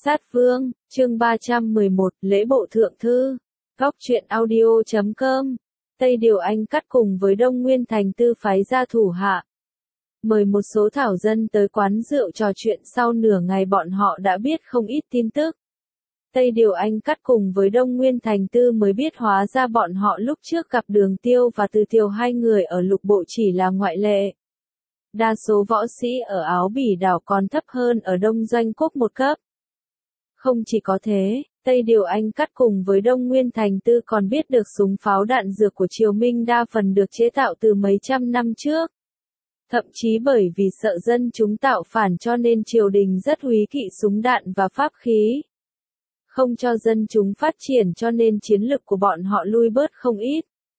Sát Vương, chương 311, lễ bộ thượng thư. Góc truyện audio.com. Tây Điều Anh cắt cùng với Đông Nguyên Thành Tư phái ra thủ hạ. Mời một số thảo dân tới quán rượu trò chuyện, sau nửa ngày bọn họ đã biết không ít tin tức. Tây Điều Anh cắt cùng với Đông Nguyên Thành Tư mới biết hóa ra bọn họ lúc trước gặp Đường Tiêu và Từ Tiều hai người ở lục bộ chỉ là ngoại lệ. Đa số võ sĩ ở Áo Bỉ đảo còn thấp hơn ở Đông Doanh Quốc một cấp. Không chỉ có thế, Tây Điều Anh cắt cùng với Đông Nguyên Thành Tư còn biết được súng pháo đạn dược của Triều Minh đa phần được chế tạo từ mấy trăm năm trước. Thậm chí bởi vì sợ dân chúng tạo phản cho nên triều đình rất úy kỵ súng đạn và pháp khí. Không cho dân chúng phát triển cho nên chiến lực của bọn họ lui bớt không ít.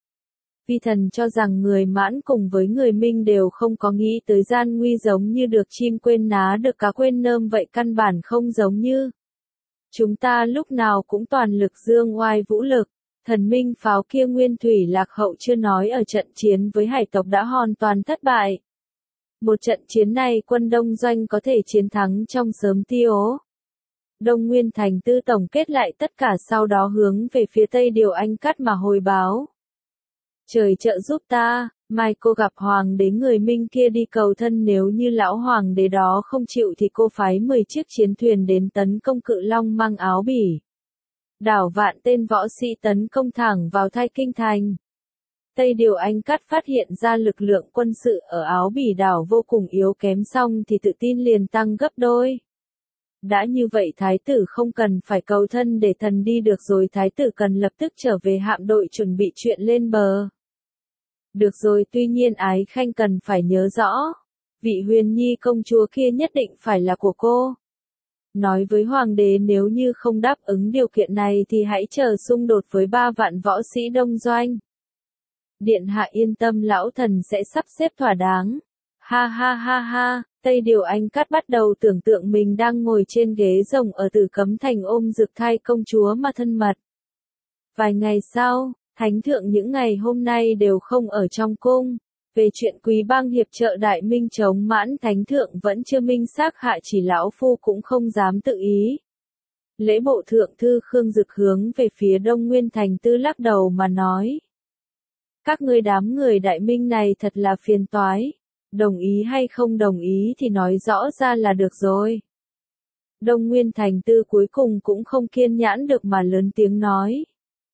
Vi thần cho rằng người Mãn cùng với người Minh đều không có nghĩ tới gian nguy giống như được chim quên ná được cá quên nơm vậy, căn bản không giống như. Chúng ta lúc nào cũng toàn lực dương oai vũ lực, thần minh pháo kia nguyên thủy lạc hậu chưa nói ở trận chiến với hải tộc đã hoàn toàn thất bại. Một trận chiến này quân Đông Doanh có thể chiến thắng trong sớm tiêu. Đông Nguyên Thành Tư tổng kết lại tất cả sau đó hướng về phía Tây Điều Anh cắt mà hồi báo. Trời trợ giúp ta, mai cô gặp hoàng đế người Minh kia đi cầu thân, nếu như lão hoàng đế đó không chịu thì cô phái 10 chiếc chiến thuyền đến tấn công Cự Long Mang Áo Bỉ. Đảo vạn tên võ sĩ tấn công thẳng vào Thái Kinh Thành. Tây Điều Anh cắt phát hiện ra lực lượng quân sự ở Áo Bỉ đảo vô cùng yếu kém, xong thì tự tin liền tăng gấp đôi. Đã như vậy thái tử không cần phải cầu thân để thần đi được rồi, thái tử cần lập tức trở về hạm đội chuẩn bị chuyện lên bờ. Được rồi, tuy nhiên Ái Khanh cần phải nhớ rõ, vị Huyền Nhi công chúa kia nhất định phải là của cô. Nói với hoàng đế nếu như không đáp ứng điều kiện này thì hãy chờ xung đột với 3 vạn võ sĩ Đông Doanh. Điện hạ yên tâm, lão thần sẽ sắp xếp thỏa đáng. Ha ha ha ha, Tây Điều Anh cắt bắt đầu tưởng tượng mình đang ngồi trên ghế rồng ở Tử Cấm Thành ôm Dực Thai công chúa mà thân mật. Vài ngày sau, Thánh thượng những ngày hôm nay đều không ở trong cung. Về chuyện Quý Bang hiệp trợ Đại Minh chống Mãn, Thánh thượng vẫn chưa minh xác hạ chỉ, lão phu cũng không dám tự ý. Lễ bộ thượng thư Khương Dực hướng về phía Đông Nguyên Thành Tư lắc đầu mà nói. Các ngươi đám người Đại Minh này thật là phiền toái. Đồng ý hay không đồng ý thì nói rõ ra là được rồi. Đông Nguyên Thành Tư cuối cùng cũng không kiên nhẫn được mà lớn tiếng nói.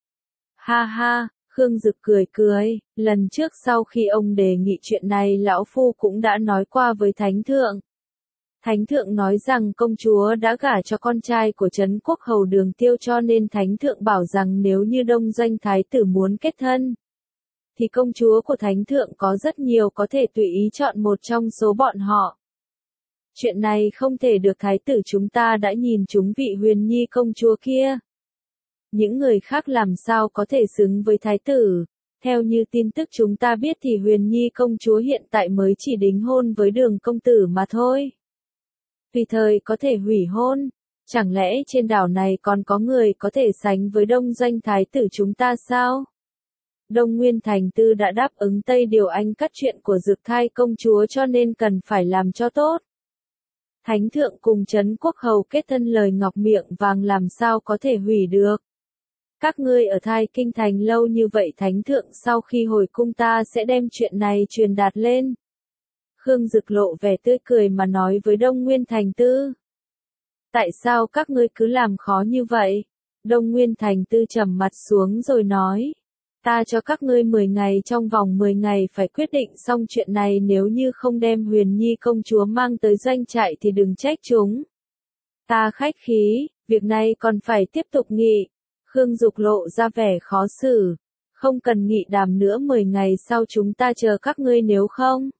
Ha ha, Khương Dực cười cười, lần trước sau khi ông đề nghị chuyện này lão phu cũng đã nói qua với Thánh thượng. Thánh thượng nói rằng công chúa đã gả cho con trai của Trấn Quốc hầu Đường Tiêu, cho nên Thánh thượng bảo rằng nếu như Đông Doanh thái tử muốn kết thân, thì công chúa của Thánh thượng có rất nhiều, có thể tùy ý chọn một trong số bọn họ. Chuyện này không thể được, thái tử chúng ta đã nhìn trúng vị Huyền Nhi công chúa kia. Những người khác làm sao có thể xứng với thái tử? Theo như tin tức chúng ta biết thì Huyền Nhi công chúa hiện tại mới chỉ đính hôn với Đường công tử mà thôi. Tùy thời có thể hủy hôn. Chẳng lẽ trên đảo này còn có người có thể sánh với Đông Doanh thái tử chúng ta sao? Đông Nguyên Thành Tư đã đáp ứng Tây Điều Anh cắt chuyện của Dực Thai công chúa cho nên cần phải làm cho tốt. Thánh thượng cùng Trấn Quốc hầu kết thân, lời ngọc miệng vàng làm sao có thể hủy được. Các ngươi ở Thái Kinh Thành lâu như vậy, Thánh thượng sau khi hồi cung ta sẽ đem chuyện này truyền đạt lên. Khương Dực lộ vẻ tươi cười mà nói với Đông Nguyên Thành Tư. Tại sao các ngươi cứ làm khó như vậy? Đông Nguyên Thành Tư trầm mặt xuống rồi nói. Ta cho các ngươi 10 ngày, trong vòng 10 ngày phải quyết định xong chuyện này, nếu như không đem Huyền Nhi công chúa mang tới doanh trại thì đừng trách chúng. Ta khách khí, việc này còn phải tiếp tục nghị. Khương Dục lộ ra vẻ khó xử. Không cần nghị đàm nữa, 10 ngày sau chúng ta chờ các ngươi nếu không.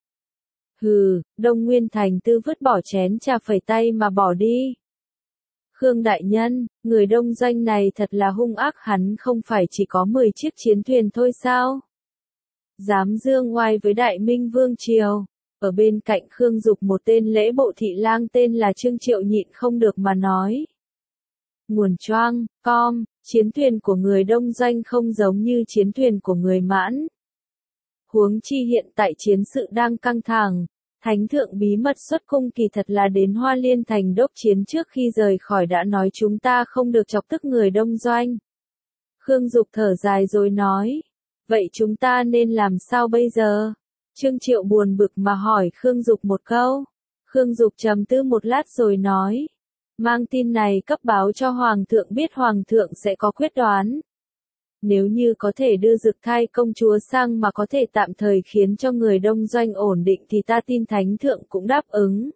Hừ, Đông Nguyên Thành Tư vứt bỏ chén trà phẩy tay mà bỏ đi. Khương đại nhân, người Đông Doanh này thật là hung ác, hắn không phải chỉ có 10 chiếc chiến thuyền thôi sao? Dám dương oai với Đại Minh Vương Triều. Ở bên cạnh Khương Dục một tên lễ bộ thị lang tên là Trương Triệu nhịn không được mà nói. Nguồn choang, com, chiến thuyền của người Đông Doanh không giống như chiến thuyền của người Mãn. Huống chi hiện tại chiến sự đang căng thẳng. Thánh thượng bí mật xuất cung kỳ thật là đến Hoa Liên Thành đốc chiến trước khi rời khỏi đã nói chúng ta không được chọc tức người Đông Doanh. Khương Dục thở dài rồi nói. Vậy chúng ta nên làm sao bây giờ? Trương Triệu buồn bực mà hỏi Khương Dục một câu. Khương Dục trầm tư một lát rồi nói. Mang tin này cấp báo cho Hoàng thượng biết Hoàng thượng sẽ có quyết đoán. Nếu như có thể đưa Dực Thai công chúa sang mà có thể tạm thời khiến cho người Đông Doanh ổn định thì ta tin Thánh thượng cũng đáp ứng.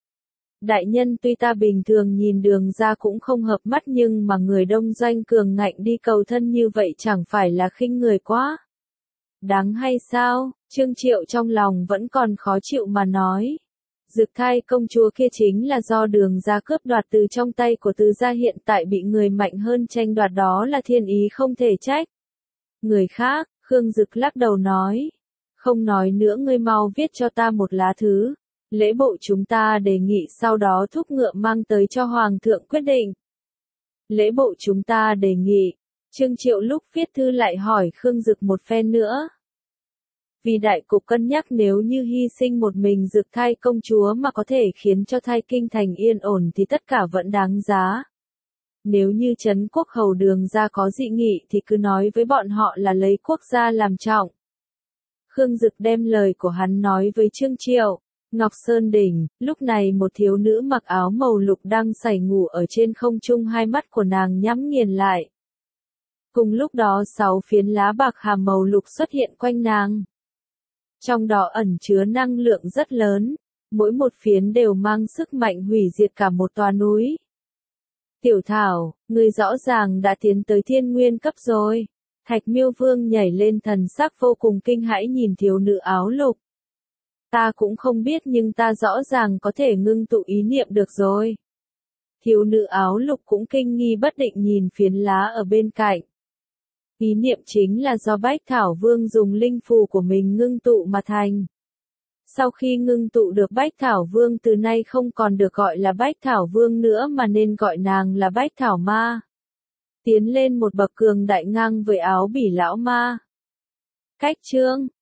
Đại nhân tuy ta bình thường nhìn Đường ra cũng không hợp mắt nhưng mà người Đông Doanh cường ngạnh đi cầu thân như vậy chẳng phải là khinh người quá. Đáng hay sao? Trương Triệu trong lòng vẫn còn khó chịu mà nói. Dực Thai công chúa kia chính là do Đường ra cướp đoạt từ trong tay của Từ gia, hiện tại bị người mạnh hơn tranh đoạt, đó là thiên ý không thể trách. Người khác, Khương Dực lắc đầu nói. Không nói nữa, ngươi mau viết cho ta một lá thư. Lễ bộ chúng ta đề nghị sau đó thúc ngựa mang tới cho Hoàng thượng quyết định. Lễ bộ chúng ta đề nghị. Trương Triệu lúc viết thư lại hỏi Khương Dực một phen nữa. Vì đại cục cân nhắc, nếu như hy sinh một mình Dực Thai công chúa mà có thể khiến cho Thai Kinh thành yên ổn thì tất cả vẫn đáng giá. Nếu như Trấn Quốc hầu Đường ra có dị nghị thì cứ nói với bọn họ là lấy quốc gia làm trọng. Khương Dực đem lời của hắn nói với Trương Triệu. Ngọc Sơn Đỉnh, lúc này một thiếu nữ mặc áo màu lục đang sải ngủ ở trên không trung, hai mắt của nàng nhắm nghiền lại. Cùng lúc đó 6 phiến lá bạc hà màu lục xuất hiện quanh nàng. Trong đó ẩn chứa năng lượng rất lớn, mỗi một phiến đều mang sức mạnh hủy diệt cả một tòa núi. Tiểu Thảo, ngươi rõ ràng đã tiến tới thiên nguyên cấp rồi. Thạch Miêu Vương nhảy lên, thần sắc vô cùng kinh hãi nhìn thiếu nữ áo lục. Ta cũng không biết nhưng ta rõ ràng có thể ngưng tụ ý niệm được rồi. Thiếu nữ áo lục cũng kinh nghi bất định nhìn phiến lá ở bên cạnh. Ý niệm chính là do Bách Thảo Vương dùng linh phù của mình ngưng tụ mà thành. Sau khi ngưng tụ được Bách Thảo Vương, từ nay không còn được gọi là Bách Thảo Vương nữa mà nên gọi nàng là Bách Thảo Ma. Tiến lên một bậc cường đại ngang với áo bỉ lão ma. Cách chương